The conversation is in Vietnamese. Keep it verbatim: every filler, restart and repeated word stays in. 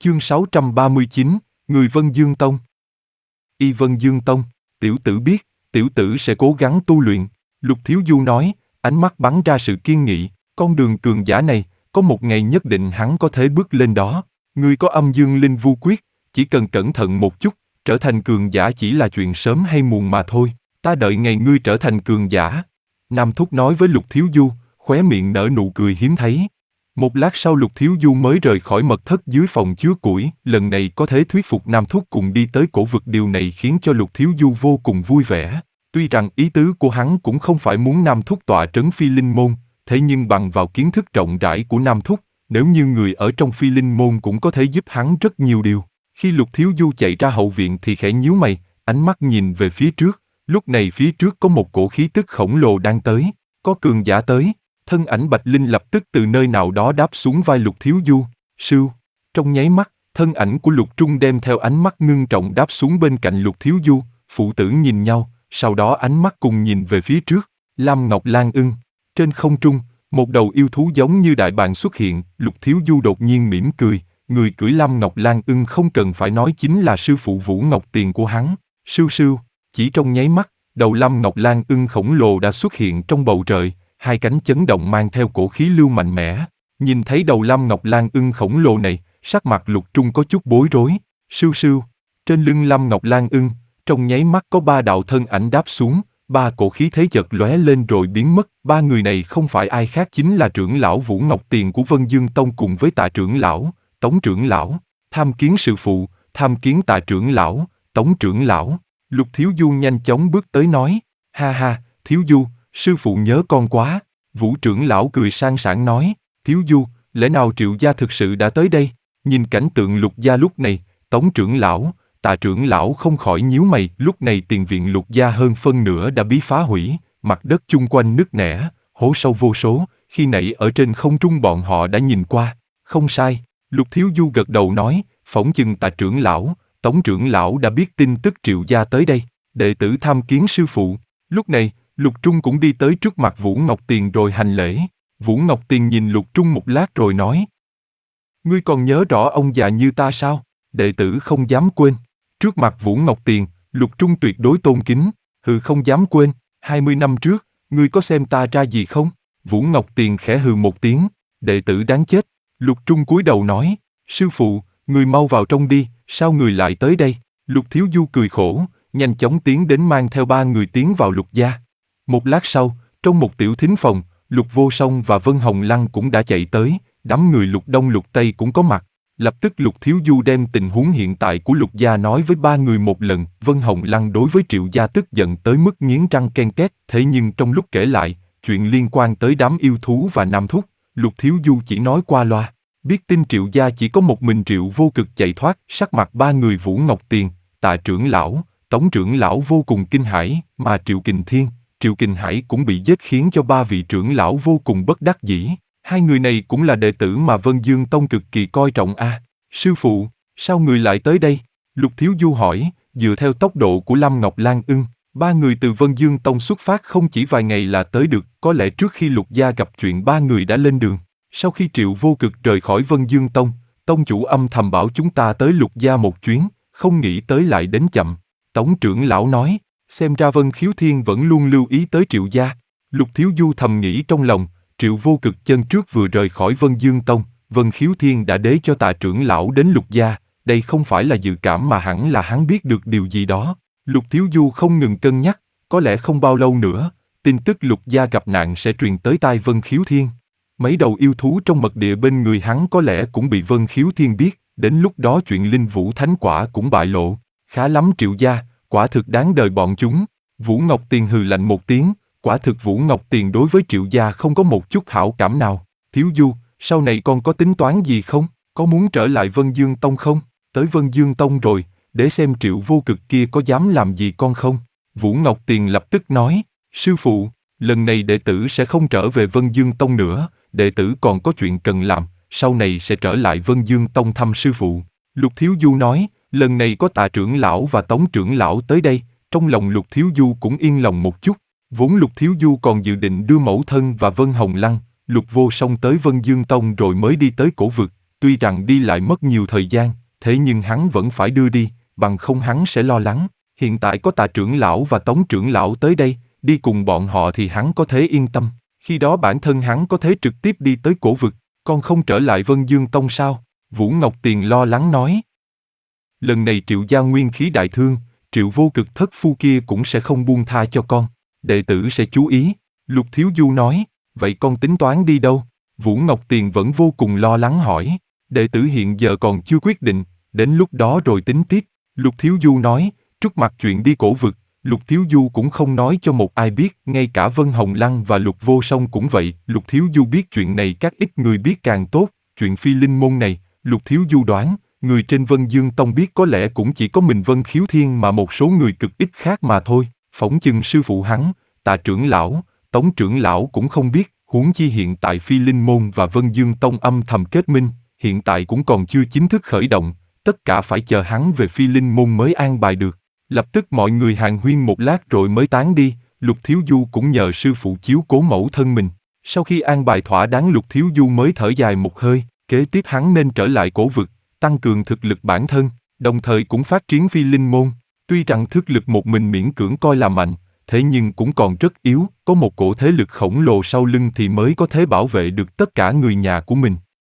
Chương sáu trăm ba mươi chín, người Vân Dương Tông. Y Vân Dương Tông, tiểu tử biết, tiểu tử sẽ cố gắng tu luyện, Lục Thiếu Du nói, ánh mắt bắn ra sự kiên nghị, con đường cường giả này, có một ngày nhất định hắn có thể bước lên đó. Ngươi có âm dương linh vu quyết, chỉ cần cẩn thận một chút, trở thành cường giả chỉ là chuyện sớm hay muộn mà thôi, ta đợi ngày ngươi trở thành cường giả. Nam Thúc nói với Lục Thiếu Du, khóe miệng nở nụ cười hiếm thấy. Một lát sau Lục Thiếu Du mới rời khỏi mật thất dưới phòng chứa củi, lần này có thể thuyết phục Nam Thúc cùng đi tới cổ vực, điều này khiến cho Lục Thiếu Du vô cùng vui vẻ. Tuy rằng ý tứ của hắn cũng không phải muốn Nam Thúc tọa trấn Phi Linh Môn, thế nhưng bằng vào kiến thức rộng rãi của Nam Thúc, nếu như người ở trong Phi Linh Môn cũng có thể giúp hắn rất nhiều điều. Khi Lục Thiếu Du chạy ra hậu viện thì khẽ nhíu mày, ánh mắt nhìn về phía trước, lúc này phía trước có một cổ khí tức khổng lồ đang tới, có cường giả tới. Thân ảnh Bạch Linh lập tức từ nơi nào đó đáp xuống vai Lục Thiếu Du, sưu. Trong nháy mắt, thân ảnh của Lục Trung đem theo ánh mắt ngưng trọng đáp xuống bên cạnh Lục Thiếu Du, phụ tử nhìn nhau, sau đó ánh mắt cùng nhìn về phía trước, Lam Ngọc Lan Ưng. Trên không trung, một đầu yêu thú giống như đại bàng xuất hiện, Lục Thiếu Du đột nhiên mỉm cười, người cưỡi Lam Ngọc Lan Ưng không cần phải nói chính là sư phụ Vũ Ngọc Tiền của hắn, sưu sưu. Chỉ trong nháy mắt, đầu Lam Ngọc Lan Ưng khổng lồ đã xuất hiện trong bầu trời. Hai cánh chấn động mang theo cổ khí lưu mạnh mẽ. Nhìn thấy đầu Lam Ngọc Lan Ưng khổng lồ này, sắc mặt Lục Trung có chút bối rối. Sưu sưu, trên lưng Lam Ngọc Lan Ưng, trong nháy mắt có ba đạo thân ảnh đáp xuống, ba cổ khí thế chợt lóe lên rồi biến mất. Ba người này không phải ai khác chính là trưởng lão Vũ Ngọc Tiền của Vân Dương Tông cùng với Tạ trưởng lão, Tống trưởng lão. Tham kiến sư phụ, tham kiến Tạ trưởng lão, Tống trưởng lão. Lục Thiếu Du nhanh chóng bước tới nói, ha ha, Thiếu Du, sư phụ nhớ con quá. Vũ trưởng lão cười sang sảng nói, Thiếu Du, lẽ nào Triệu gia thực sự đã tới đây? Nhìn cảnh tượng Lục gia lúc này, Tống trưởng lão, Tạ trưởng lão không khỏi nhíu mày. Lúc này tiền viện Lục gia hơn phân nửa đã bị phá hủy, mặt đất chung quanh nứt nẻ, hố sâu vô số. Khi nãy ở trên không trung bọn họ đã nhìn qua. Không sai, Lục Thiếu Du gật đầu nói, phỏng chừng Tạ trưởng lão, Tống trưởng lão đã biết tin tức Triệu gia tới đây. Đệ tử tham kiến sư phụ. Lúc này, Lục Trung cũng đi tới trước mặt Vũ Ngọc Tiền rồi hành lễ. Vũ Ngọc Tiền nhìn Lục Trung một lát rồi nói, ngươi còn nhớ rõ ông già như ta sao? Đệ tử không dám quên. Trước mặt Vũ Ngọc Tiền, Lục Trung tuyệt đối tôn kính, hừ không dám quên. Hai mươi năm trước, ngươi có xem ta ra gì không? Vũ Ngọc Tiền khẽ hừ một tiếng, đệ tử đáng chết. Lục Trung cúi đầu nói, sư phụ, ngươi mau vào trong đi, sao ngươi lại tới đây? Lục Thiếu Du cười khổ, nhanh chóng tiến đến mang theo ba người tiến vào Lục gia. Một lát sau, trong một tiểu thính phòng, Lục Vô Song và Vân Hồng Lăng cũng đã chạy tới, đám người Lục Đông Lục Tây cũng có mặt. Lập tức Lục Thiếu Du đem tình huống hiện tại của Lục gia nói với ba người một lần. Vân Hồng Lăng đối với Triệu gia tức giận tới mức nghiến răng ken két. Thế nhưng trong lúc kể lại, chuyện liên quan tới đám yêu thú và Nam Thúc, Lục Thiếu Du chỉ nói qua loa. Biết tin Triệu gia chỉ có một mình Triệu Vô Cực chạy thoát, sắc mặt ba người Vũ Ngọc Tiền, Tạ trưởng lão, Tống trưởng lão vô cùng kinh hãi, mà Triệu Kình Thiên, Triệu Kình Hải cũng bị giết khiến cho ba vị trưởng lão vô cùng bất đắc dĩ. Hai người này cũng là đệ tử mà Vân Dương Tông cực kỳ coi trọng a. À, sư phụ, sao người lại tới đây? Lục Thiếu Du hỏi. Dựa theo tốc độ của Lam Ngọc Lan Ưng, ba người từ Vân Dương Tông xuất phát không chỉ vài ngày là tới được. Có lẽ trước khi Lục gia gặp chuyện ba người đã lên đường. Sau khi Triệu Vô Cực rời khỏi Vân Dương Tông, tông chủ âm thầm bảo chúng ta tới Lục gia một chuyến, không nghĩ tới lại đến chậm. Tống trưởng lão nói, xem ra Vân Khiếu Thiên vẫn luôn lưu ý tới Triệu gia. Lục Thiếu Du thầm nghĩ trong lòng, Triệu Vô Cực chân trước vừa rời khỏi Vân Dương Tông, Vân Khiếu Thiên đã đế cho Tạ trưởng lão đến Lục gia, đây không phải là dự cảm mà hẳn là hắn biết được điều gì đó. Lục Thiếu Du không ngừng cân nhắc, có lẽ không bao lâu nữa, tin tức Lục gia gặp nạn sẽ truyền tới tai Vân Khiếu Thiên. Mấy đầu yêu thú trong mật địa bên người hắn có lẽ cũng bị Vân Khiếu Thiên biết, đến lúc đó chuyện Linh Vũ Thánh Quả cũng bại lộ. Khá lắm Triệu gia, quả thực đáng đời bọn chúng. Vũ Ngọc Tiền hừ lạnh một tiếng, quả thực Vũ Ngọc Tiền đối với Triệu gia không có một chút hảo cảm nào. Thiếu Du, sau này con có tính toán gì không? Có muốn trở lại Vân Dương Tông không? Tới Vân Dương Tông rồi, để xem Triệu Vô Cực kia có dám làm gì con không? Vũ Ngọc Tiền lập tức nói, sư phụ, lần này đệ tử sẽ không trở về Vân Dương Tông nữa, đệ tử còn có chuyện cần làm, sau này sẽ trở lại Vân Dương Tông thăm sư phụ. Lục Thiếu Du nói, lần này có Tạ trưởng lão và Tống trưởng lão tới đây, trong lòng Lục Thiếu Du cũng yên lòng một chút. Vốn Lục Thiếu Du còn dự định đưa mẫu thân và Vân Hồng Lăng, Lục Vô Song tới Vân Dương Tông rồi mới đi tới cổ vực, tuy rằng đi lại mất nhiều thời gian, thế nhưng hắn vẫn phải đưa đi, bằng không hắn sẽ lo lắng. Hiện tại có Tạ trưởng lão và Tống trưởng lão tới đây, đi cùng bọn họ thì hắn có thể yên tâm. Khi đó bản thân hắn có thể trực tiếp đi tới cổ vực, con không trở lại Vân Dương Tông sao? Vũ Ngọc Tiền lo lắng nói. Lần này Triệu gia nguyên khí đại thương, Triệu vô cực thất phu kia cũng sẽ không buông tha cho con. Đệ tử sẽ chú ý. Lục Thiếu Du nói, vậy con tính toán đi đâu? Vũ Ngọc Tiền vẫn vô cùng lo lắng hỏi. Đệ tử hiện giờ còn chưa quyết định, đến lúc đó rồi tính tiếp. Lục Thiếu Du nói, trước mặt chuyện đi cổ vực, Lục Thiếu Du cũng không nói cho một ai biết, ngay cả Vân Hồng Lăng và Lục Vô Song cũng vậy. Lục Thiếu Du biết chuyện này các ít người biết càng tốt, chuyện phi linh môn này, Lục Thiếu Du đoán, người trên Vân Dương Tông biết có lẽ cũng chỉ có mình Vân Khiếu Thiên mà một số người cực ít khác mà thôi. Phỏng chừng sư phụ hắn, Tạ trưởng lão, Tống trưởng lão cũng không biết, huống chi hiện tại Phi Linh Môn và Vân Dương Tông âm thầm kết minh, hiện tại cũng còn chưa chính thức khởi động, tất cả phải chờ hắn về Phi Linh Môn mới an bài được. Lập tức mọi người hàn huyên một lát rồi mới tán đi, Lục Thiếu Du cũng nhờ sư phụ chiếu cố mẫu thân mình. Sau khi an bài thỏa đáng Lục Thiếu Du mới thở dài một hơi, kế tiếp hắn nên trở lại cổ vực, tăng cường thực lực bản thân, đồng thời cũng phát triển Phi Linh Môn. Tuy rằng thực lực một mình miễn cưỡng coi là mạnh, thế nhưng cũng còn rất yếu, có một cổ thế lực khổng lồ sau lưng thì mới có thể bảo vệ được tất cả người nhà của mình.